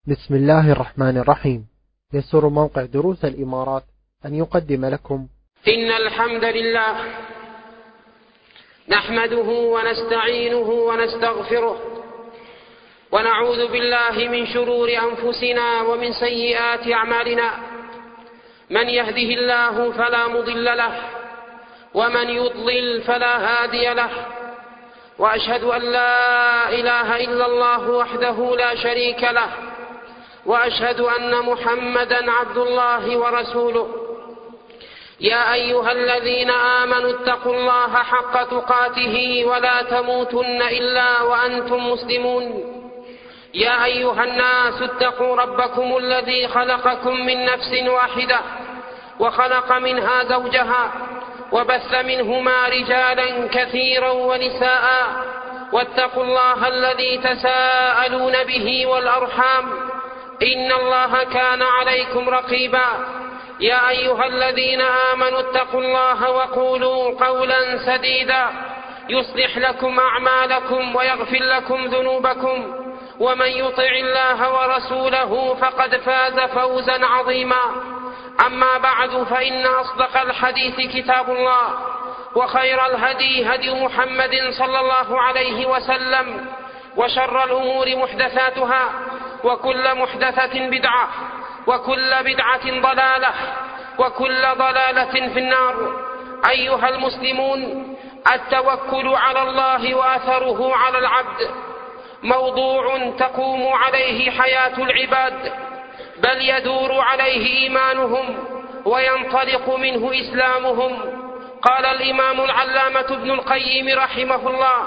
بسم الله الرحمن الرحيم. يسر موقع دروس الإمارات أن يقدم لكم إن الحمد لله نحمده ونستعينه ونستغفره ونعوذ بالله من شرور أنفسنا ومن سيئات أعمالنا. من يهده الله فلا مضل له ومن يضلل فلا هادي له، وأشهد أن لا إله إلا الله وحده لا شريك له، وأشهد أن محمدا عبد الله ورسوله. يا أيها الذين آمنوا اتقوا الله حق تقاته ولا تموتن إلا وأنتم مسلمون. يا أيها الناس اتقوا ربكم الذي خلقكم من نفس واحدة وخلق منها زوجها وبث منهما رجالا كثيرا ونساء، واتقوا الله الذي تساءلون به والأرحام إن الله كان عليكم رقيبا. يا أيها الذين آمنوا اتقوا الله وقولوا قولا سديدا يصلح لكم أعمالكم ويغفر لكم ذنوبكم، ومن يطع الله ورسوله فقد فاز فوزا عظيما. أما بعد، فإن أصدق الحديث كتاب الله، وخير الهدي هدي محمد صلى الله عليه وسلم، وشر الأمور محدثاتها، وكل محدثة بدعة، وكل بدعة ضلالة، وكل ضلالة في النار. أيها المسلمون، التوكل على الله وأثره على العبد موضوع تقوم عليه حياة العباد، بل يدور عليه إيمانهم وينطلق منه إسلامهم. قال الإمام العلامة ابن القيم رحمه الله: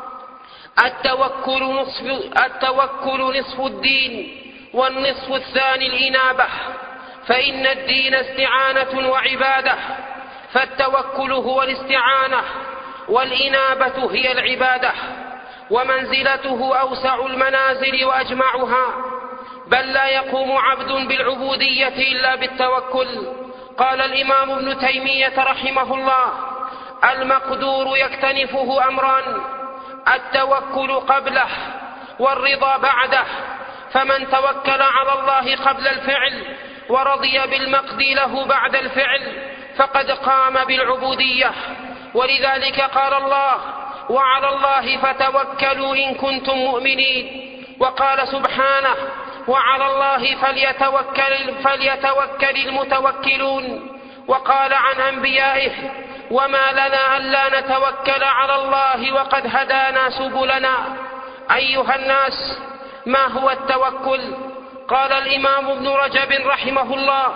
التوكل نصف الدين، والنصف الثاني الإنابة، فإن الدين استعانة وعبادة، فالتوكل هو الاستعانة، والإنابة هي العبادة، ومنزلته أوسع المنازل وأجمعها، بل لا يقوم عبد بالعبودية إلا بالتوكل. قال الإمام ابن تيمية رحمه الله: المقدور يكتنفه أمران: التوكل قبله والرضا بعده، فمن توكل على الله قبل الفعل ورضي بالمقدي له بعد الفعل فقد قام بالعبودية. ولذلك قال الله: وعلى الله فتوكلوا إن كنتم مؤمنين. وقال سبحانه: وعلى الله فليتوكل المتوكلون. وقال عن أنبيائه: وما لنا ألا نتوكل على الله وقد هدانا سبلنا. أيها الناس، ما هو التوكل؟ قال الإمام ابن رجب رحمه الله: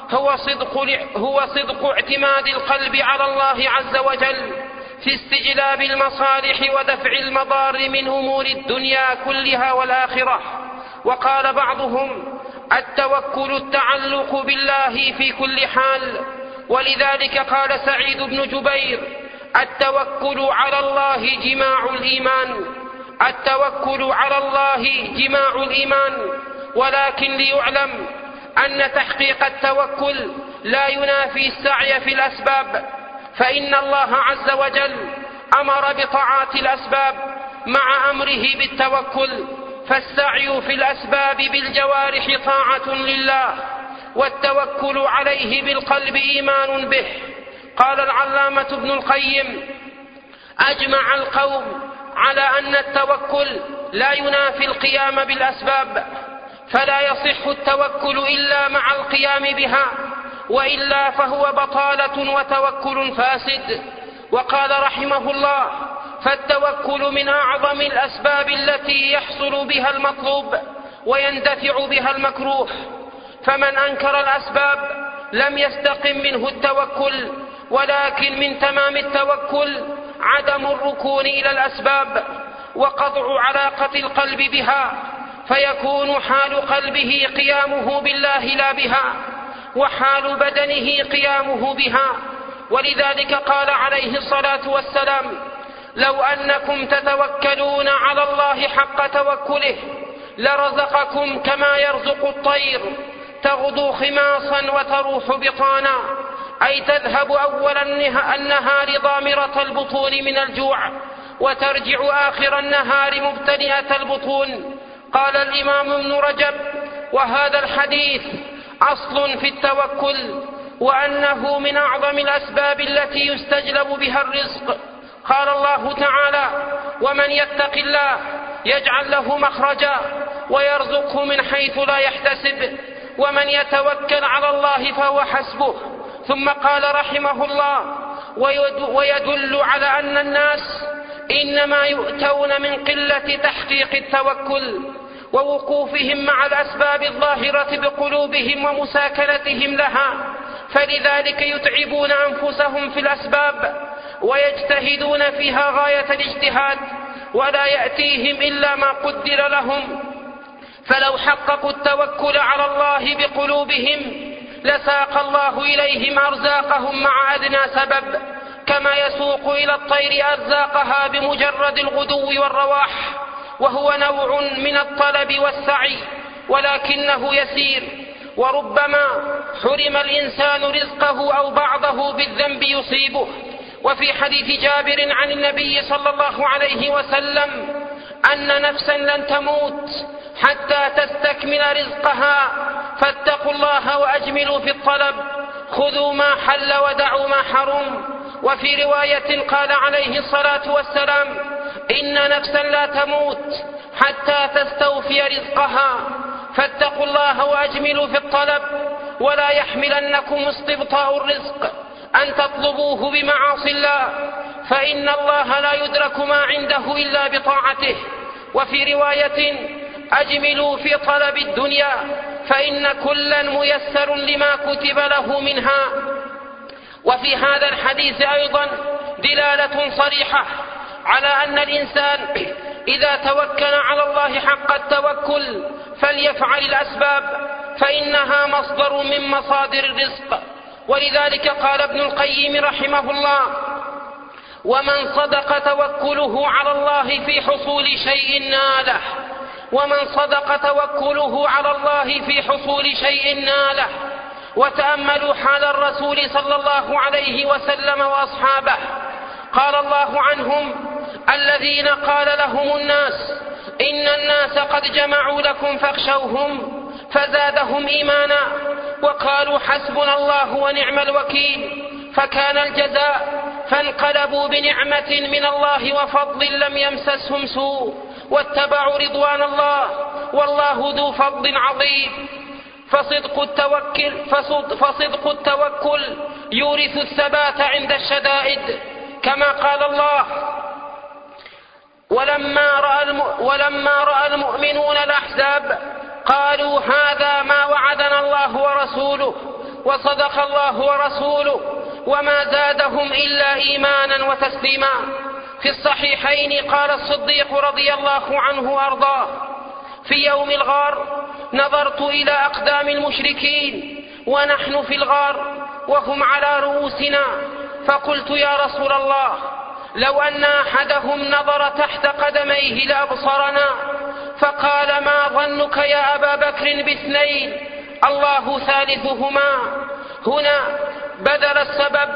هو صدق اعتماد القلب على الله عز وجل في استجلاب المصالح ودفع المضار من أمور الدنيا كلها والآخرة. وقال بعضهم: التوكل التعلق بالله في كل حال. ولذلك قال سعيد بن جبير: التوكل على الله جماع الإيمان. التوكل على الله جماع الإيمان. ولكن ليعلم أن تحقيق التوكل لا ينافي السعي في الأسباب، فإن الله عز وجل أمر بطاعة الأسباب مع أمره بالتوكل، فالسعي في الأسباب بالجوارح طاعة لله، والتوكل عليه بالقلب إيمان به. قال العلامة ابن القيم: أجمع القوم على أن التوكل لا ينافي القيام بالأسباب، فلا يصح التوكل إلا مع القيام بها، وإلا فهو بطالة وتوكل فاسد. وقال رحمه الله: فالتوكل من أعظم الأسباب التي يحصل بها المطلوب ويندفع بها المكروه، فمن أنكر الأسباب لم يستقم منه التوكل. ولكن من تمام التوكل عدم الركون إلى الأسباب وقطع علاقة القلب بها، فيكون حال قلبه قيامه بالله لا بها، وحال بدنه قيامه بها. ولذلك قال عليه الصلاة والسلام: لو أنكم تتوكلون على الله حق توكله لرزقكم كما يرزق الطير تغدو خماصا وتروح بطانا، أي تذهب أول النهار ضامرة البطون من الجوع، وترجع آخر النهار مبتدئة البطون. قال الإمام ابن رجب: وهذا الحديث أصل في التوكل، وأنه من أعظم الأسباب التي يستجلب بها الرزق. قال الله تعالى: ومن يتق الله يجعل له مخرجا ويرزقه من حيث لا يحتسب ومن يتوكل على الله فهو حسبه. ثم قال رحمه الله: ويدل على أن الناس إنما يؤتون من قلة تحقيق التوكل ووقوفهم مع الأسباب الظاهرة بقلوبهم ومساكنتهم لها، فلذلك يتعبون أنفسهم في الأسباب ويجتهدون فيها غاية الاجتهاد، ولا يأتيهم إلا ما قدر لهم. فلو حققوا التوكل على الله بقلوبهم لساق الله إليهم أرزاقهم مع أدنى سبب، كما يسوق إلى الطير أرزاقها بمجرد الغدو والرواح، وهو نوع من الطلب والسعي ولكنه يسير. وربما حرم الإنسان رزقه أو بعضه بالذنب يصيبه. وفي حديث جابر عن النبي صلى الله عليه وسلم أن نفسا لن تموت حتى تستكمل رزقها، فاتقوا الله وأجملوا في الطلب، خذوا ما حل ودعوا ما حرم. وفي رواية قال عليه الصلاة والسلام: إن نفسا لا تموت حتى تستوفي رزقها، فاتقوا الله وأجملوا في الطلب، ولا يحملنكم استبطاء الرزق أن تطلبوه بمعاصي الله، فإن الله لا يدرك ما عنده إلا بطاعته. وفي رواية: أجملوا في طلب الدنيا فإن كلا ميسر لما كتب له منها. وفي هذا الحديث أيضا دلالة صريحة على أن الإنسان إذا توكل على الله حق التوكل فليفعل الأسباب، فإنها مصدر من مصادر الرزق. ولذلك قال ابن القيم رحمه الله: ومن صدق توكله على الله في حصول شيء ناله، ومن صدق توكله على الله في حصول شيء ناله. وتأملوا حال الرسول صلى الله عليه وسلم وأصحابه، قال الله عنهم: الذين قال لهم الناس إن الناس قد جمعوا لكم فاخشوهم فزادهم إيمانا وقالوا حسبنا الله ونعم الوكيل، فكان الجزاء فانقلبوا بنعمة من الله وفضل لم يمسسهم سوء واتبعوا رضوان الله والله ذو فضل عظيم. فصدق التوكل يورث الثبات عند الشدائد، كما قال الله: ولما رأى المؤمنون الأحزاب قالوا هذا ما وعدنا الله ورسوله وصدق الله ورسوله وما زادهم إلا إيمانا وتسليما. في الصحيحين قال الصديق رضي الله عنه وأرضاه: في يوم الغار نظرت إلى أقدام المشركين ونحن في الغار وهم على رؤوسنا، فقلت: يا رسول الله، لو أن أحدهم نظر تحت قدميه لأبصرنا. فقال: ما ظنك يا أبا بكر باثنين الله ثالثهما. هنا بذل السبب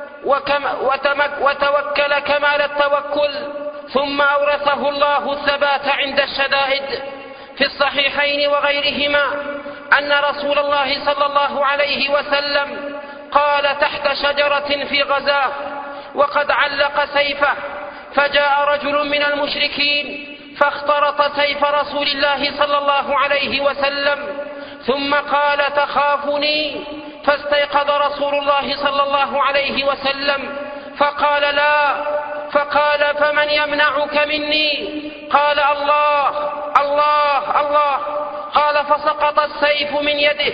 وتوكل كمال التوكل، ثم أورثه الله الثبات عند الشدائد. في الصحيحين وغيرهما أن رسول الله صلى الله عليه وسلم قال تحت شجرة في غزاه وقد علق سيفه، فجاء رجل من المشركين فاخترط سيف رسول الله صلى الله عليه وسلم، ثم قال: تخافني؟ فاستيقظ رسول الله صلى الله عليه وسلم فقال: لا. فقال: فمن يمنعك مني؟ قال: الله الله الله. قال: فسقط السيف من يده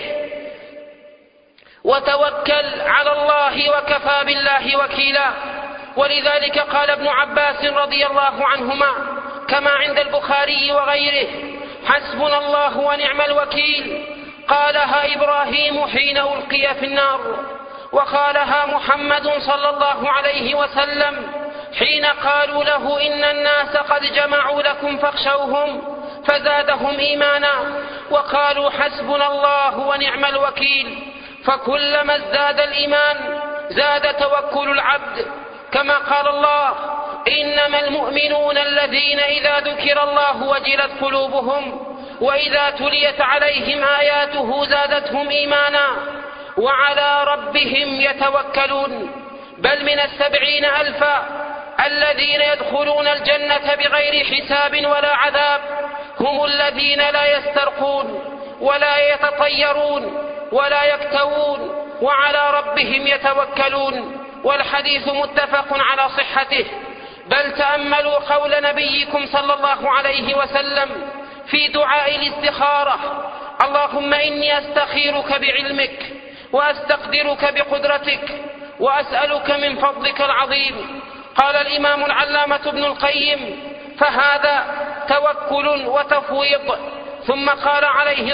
وتوكل على الله وكفى بالله وكيلا. ولذلك قال ابن عباس رضي الله عنهما كما عند البخاري وغيره: حسبنا الله ونعم الوكيل. قالها إبراهيم حين ألقي في النار، وقالها محمد صلى الله عليه وسلم حين قالوا له إن الناس قد جمعوا لكم فاخشوهم فزادهم إيمانا وقالوا حسبنا الله ونعم الوكيل. فكلما ازداد الإيمان زاد توكل العبد، كما قال الله: إنما المؤمنون الذين إذا ذكر الله وجلت قلوبهم وإذا تليت عليهم آياته زادتهم إيمانا وعلى ربهم يتوكلون. بل من 70,000 الذين يدخلون الجنة بغير حساب ولا عذاب هم الذين لا يسترقون ولا يتطيرون ولا يكتوون وعلى ربهم يتوكلون. والحديث متفق على صحته. بل تأملوا قول نبيكم صلى الله عليه وسلم في دعاء الاستخارة: اللهم إني أستخيرك بعلمك وأستقدرك بقدرتك وأسألك من فضلك العظيم. قال الإمام العلامة ابن القيم: فهذا توكل وتفويض. ثم قال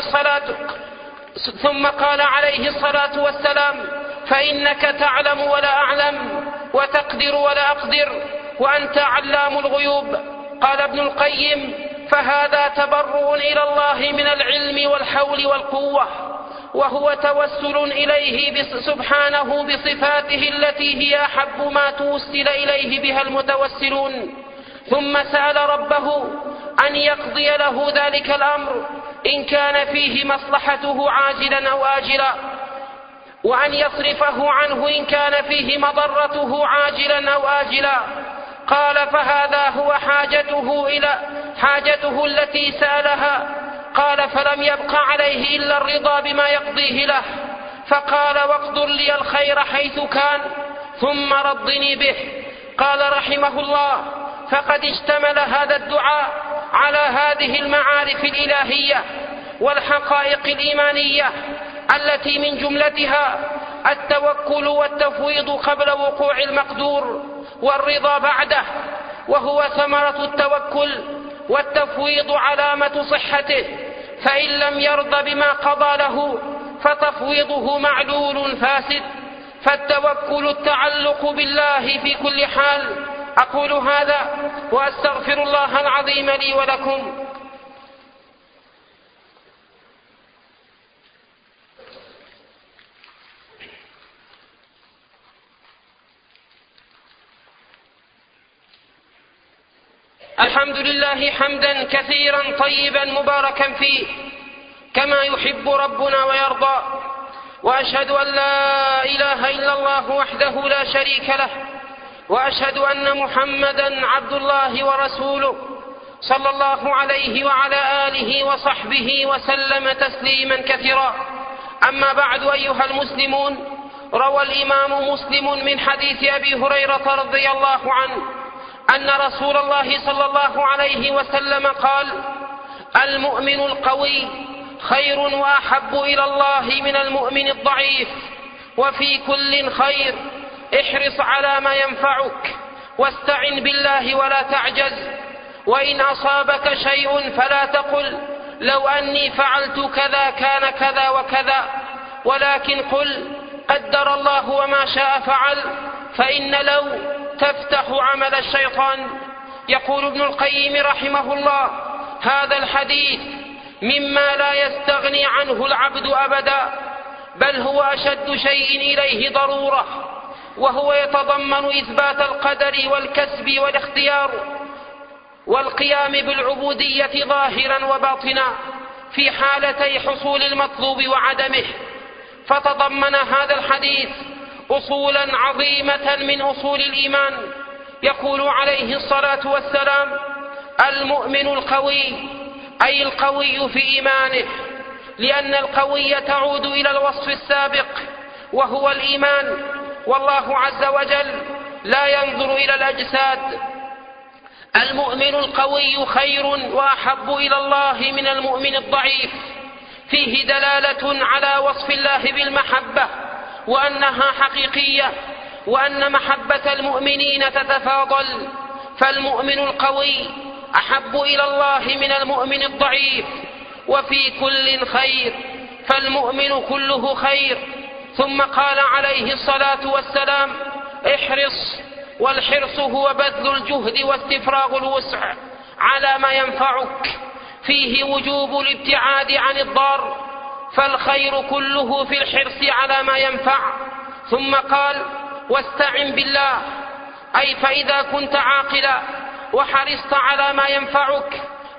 عليه الصلاة والسلام: فإنك تعلم ولا أعلم وتقدر ولا أقدر وأنت علام الغيوب. قال ابن القيم: فهذا تبرؤ إلى الله من العلم والحول والقوة، وهو توسل إليه سبحانه بصفاته التي هي أحب ما توسل إليه بها المتوسلون. ثم سأل ربه أن يقضي له ذلك الأمر إن كان فيه مصلحته عاجلا أو آجلا، وأن يصرفه عنه إن كان فيه مضرته عاجلا أو آجلا. قال: فهذا هو حاجته التي سألها. قال: فلم يبق عليه إلا الرضا بما يقضيه له، فقال: واقدر لي الخير حيث كان ثم رضني به. قال رحمه الله: فقد اشتمل هذا الدعاء على هذه المعارف الإلهية والحقائق الإيمانية التي من جملتها التوكل والتفويض قبل وقوع المقدور والرضا بعده، وهو ثمرة التوكل والتفويض علامة صحته. فإن لم يرض بما قضى له فتفويضه معلول فاسد. فالتوكل التعلق بالله في كل حال. أقول هذا وأستغفر الله العظيم لي ولكم. الحمد لله حمدا كثيرا طيبا مباركا فيه كما يحب ربنا ويرضى. وأشهد أن لا إله إلا الله وحده لا شريك له، وأشهد أن محمدا عبد الله ورسوله صلى الله عليه وعلى آله وصحبه وسلم تسليما كثيرا. أما بعد، أيها المسلمون، روى الإمام مسلم من حديث أبي هريرة رضي الله عنه أن رسول الله صلى الله عليه وسلم قال: المؤمن القوي خير وأحب إلى الله من المؤمن الضعيف، وفي كل خير، احرص على ما ينفعك واستعن بالله ولا تعجز. وإن أصابك شيء فلا تقل لو أني فعلت كذا كان كذا وكذا، ولكن قل قدر الله وما شاء فعل، فإن لو تفتح عمل الشيطان. يقول ابن القيم رحمه الله: هذا الحديث مما لا يستغني عنه العبد أبدا، بل هو أشد شيء إليه ضرورة، وهو يتضمن إثبات القدر والكسب والاختيار والقيام بالعبودية ظاهرا وباطنا في حالتي حصول المطلوب وعدمه. فتضمن هذا الحديث أصولا عظيمة من أصول الإيمان. يقول عليه الصلاة والسلام: المؤمن القوي، أي القوي في إيمانه، لأن القوي تعود إلى الوصف السابق وهو الإيمان، والله عز وجل لا ينظر إلى الأجساد. المؤمن القوي خير وأحب إلى الله من المؤمن الضعيف، فيه دلالة على وصف الله بالمحبة وأنها حقيقية، وأن محبة المؤمنين تتفاضل، فالمؤمن القوي أحب إلى الله من المؤمن الضعيف، وفي كل خير، فالمؤمن كله خير. ثم قال عليه الصلاة والسلام: احرص، والحرص هو بذل الجهد واستفراغ الوسع على ما ينفعك، فيه وجوب الابتعاد عن الضار، فالخير كله في الحرص على ما ينفع. ثم قال: واستعن بالله، أي فإذا كنت عاقلا وحرصت على ما ينفعك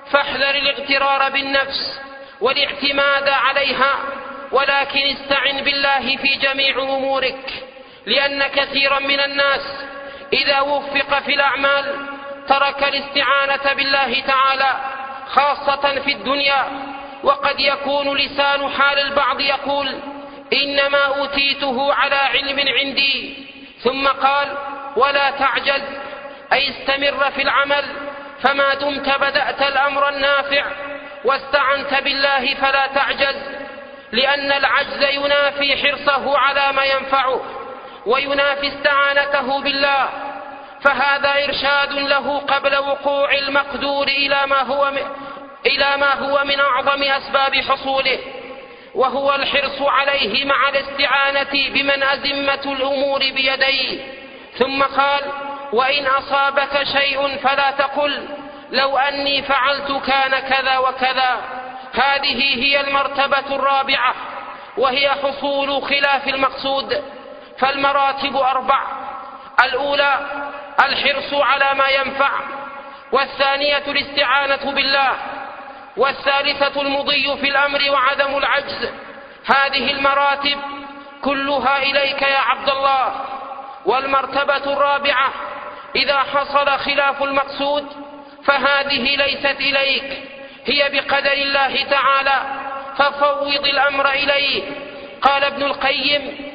فاحذر الاغترار بالنفس والاعتماد عليها، ولكن استعن بالله في جميع أمورك، لأن كثيرا من الناس إذا وفق في الأعمال ترك الاستعانة بالله تعالى خاصة في الدنيا. وقد يكون لسان حال البعض يقول إنما أوتيته على علم عندي، ثم قال ولا تعجز، أي استمر في العمل، فما دمت بدأت الأمر النافع واستعنت بالله فلا تعجز، لأن العجز ينافي حرصه على ما ينفعه وينافي استعانته بالله، فهذا إرشاد له قبل وقوع المقدور إلى ما هو من أعظم أسباب حصوله، وهو الحرص عليه مع الاستعانة بمن أزمة الأمور بيديه. ثم قال وإن أصابك شيء فلا تقل لو أني فعلت كان كذا وكذا. هذه هي المرتبة الرابعة، وهي حصول خلاف المقصود. فالمراتب 4: الأولى الحرص على ما ينفع، والثانية الاستعانة بالله، والثالثة المضي في الأمر وعدم العجز. هذه المراتب كلها إليك يا عبد الله. والمرتبة الرابعة إذا حصل خلاف المقصود فهذه ليست إليك، هي بقدر الله تعالى، ففوض الأمر إليه. قال ابن القيم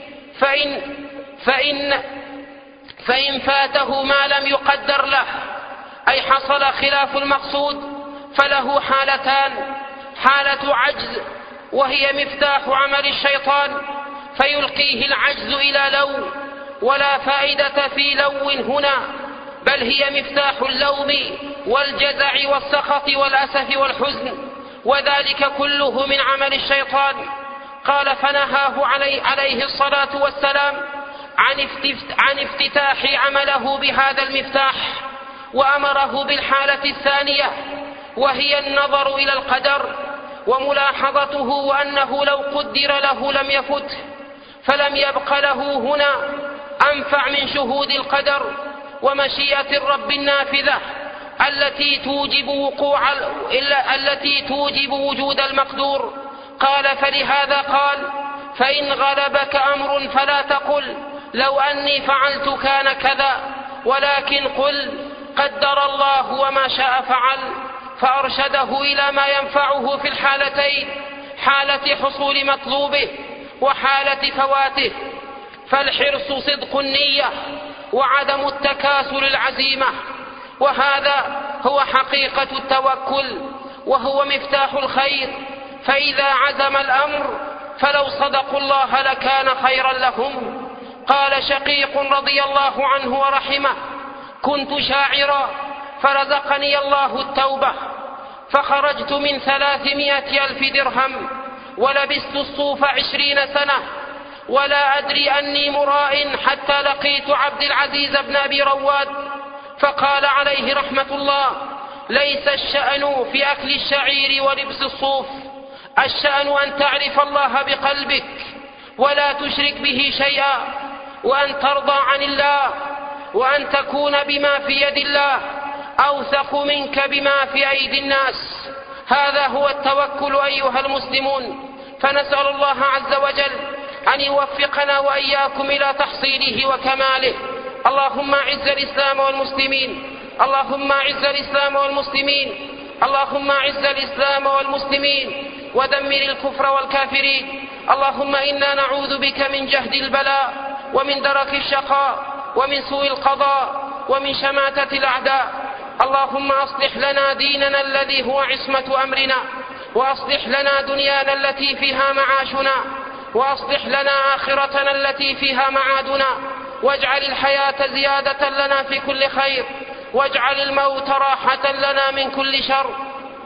فإن فاته ما لم يقدر له، أي حصل خلاف المقصود، فله حالتان: حالة عجز وهي مفتاح عمل الشيطان فيلقيه العجز إلى لو، ولا فائدة في لو هنا، بل هي مفتاح اللوم والجزع والسخط والأسف والحزن، وذلك كله من عمل الشيطان. قال فنهاه عليه الصلاة والسلام عن افتتاح عمله بهذا المفتاح، وأمره بالحالة الثانية وهي النظر إلى القدر وملاحظته، وأنه لو قدر له لم يفته، فلم يبق له هنا أنفع من شهود القدر ومشيئة الرب النافذة التي توجب وجود المقدور. قال فلهذا قال فإن غلبك أمر فلا تقل لو أني فعلت كان كذا، ولكن قل قدر الله وما شاء فعل، فأرشده إلى ما ينفعه في الحالتين: حالة حصول مطلوبه وحالة فواته. فالحرص صدق النية وعدم التكاسل العزيمة، وهذا هو حقيقة التوكل، وهو مفتاح الخير. فإذا عزم الأمر فلو صدقوا الله لكان خيرا لهم. قال شقيق رضي الله عنه ورحمه: كنت شاعرا فرزقني الله التوبة، فخرجت من 300,000 درهم، ولبست الصوف 20 سنة، ولا أدري أني مراء حتى لقيت عبد العزيز بن أبي رواد، فقال عليه رحمة الله: ليس الشأن في أكل الشعير ولبس الصوف، الشأن أن تعرف الله بقلبك ولا تشرك به شيئا، وأن ترضى عن الله، وأن تكون بما في يد الله أوثق منك بما في أيدي الناس. هذا هو التوكل أيها المسلمون. فنسأل الله عز وجل أن يوفقنا وإياكم إلى تحصيله وكماله. اللهم أعز الإسلام والمسلمين، اللهم أعز الإسلام والمسلمين، اللهم أعز الإسلام والمسلمين ودمر الكفر والكافرين. اللهم إنا نعوذ بك من جهد البلاء ومن درك الشقاء ومن سوء القضاء ومن شماتة الأعداء. اللهم أصلح لنا ديننا الذي هو عصمة أمرنا، وأصلح لنا دنيانا التي فيها معاشنا، وأصلح لنا آخرتنا التي فيها معادنا، واجعل الحياة زيادة لنا في كل خير، واجعل الموت راحة لنا من كل شر.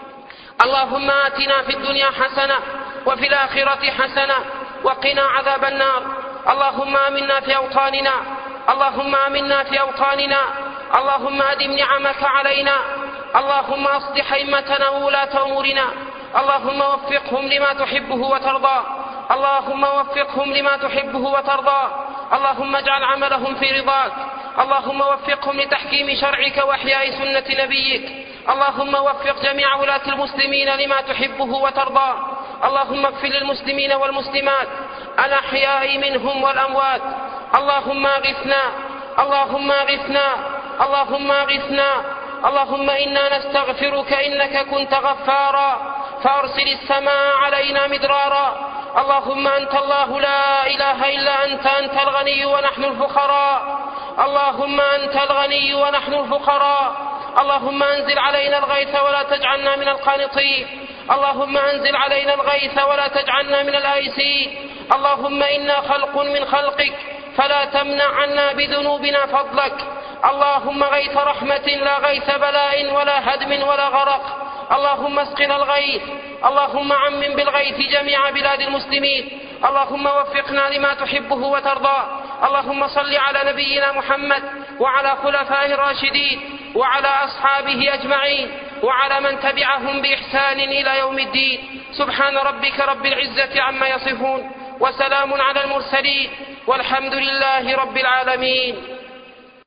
اللهم آتنا في الدنيا حسنة وفي الآخرة حسنة وقنا عذاب النار. اللهم آمنا في أوطاننا، اللهم آمنا في أوطاننا، اللهم أدم نعمك علينا، اللهم أصلح أئمتنا وولاة أمورنا، اللهم وفقهم لما تحبه وترضى، اللهم وفقهم لما تحبه وترضى، اللهم اجعل عملهم في رضاك، اللهم وفقهم لتحكيم شرعك وإحياء سنة نبيك، اللهم وفق جميع ولاة المسلمين لما تحبه وترضى. اللهم اغفر للمسلمين والمسلمات الأحياء منهم والأموات. اللهم اغثنا، اللهم اغثنا، اللهم اغثنا. اللهم إنا نستغفرك إنك كنت غفارا فأرسل السماء علينا مدرارا. اللهم أنت الله لا إله إلا أنت، أنت الغني ونحن الفقراء. اللهم أنت الغني ونحن الفقراء. اللهم أنزل علينا الغيث ولا تجعلنا من القانطين. اللهم أنزل علينا الغيث ولا تجعلنا من الآيسين. اللهم إنا خلق من خلقك فلا تمنع عنا بذنوبنا فضلك. اللهم غيث رحمة لا غيث بلاء ولا هدم ولا غرق. اللهم اسقنا الغيث. اللهم عمم بالغيث جميع بلاد المسلمين. اللهم وفقنا لما تحبه وترضى. اللهم صل على نبينا محمد وعلى خلفائه الراشدين وعلى أصحابه أجمعين وعلى من تبعهم بإحسان إلى يوم الدين. سبحان ربك رب العزة عما يصفون وسلام على المرسلين والحمد لله رب العالمين.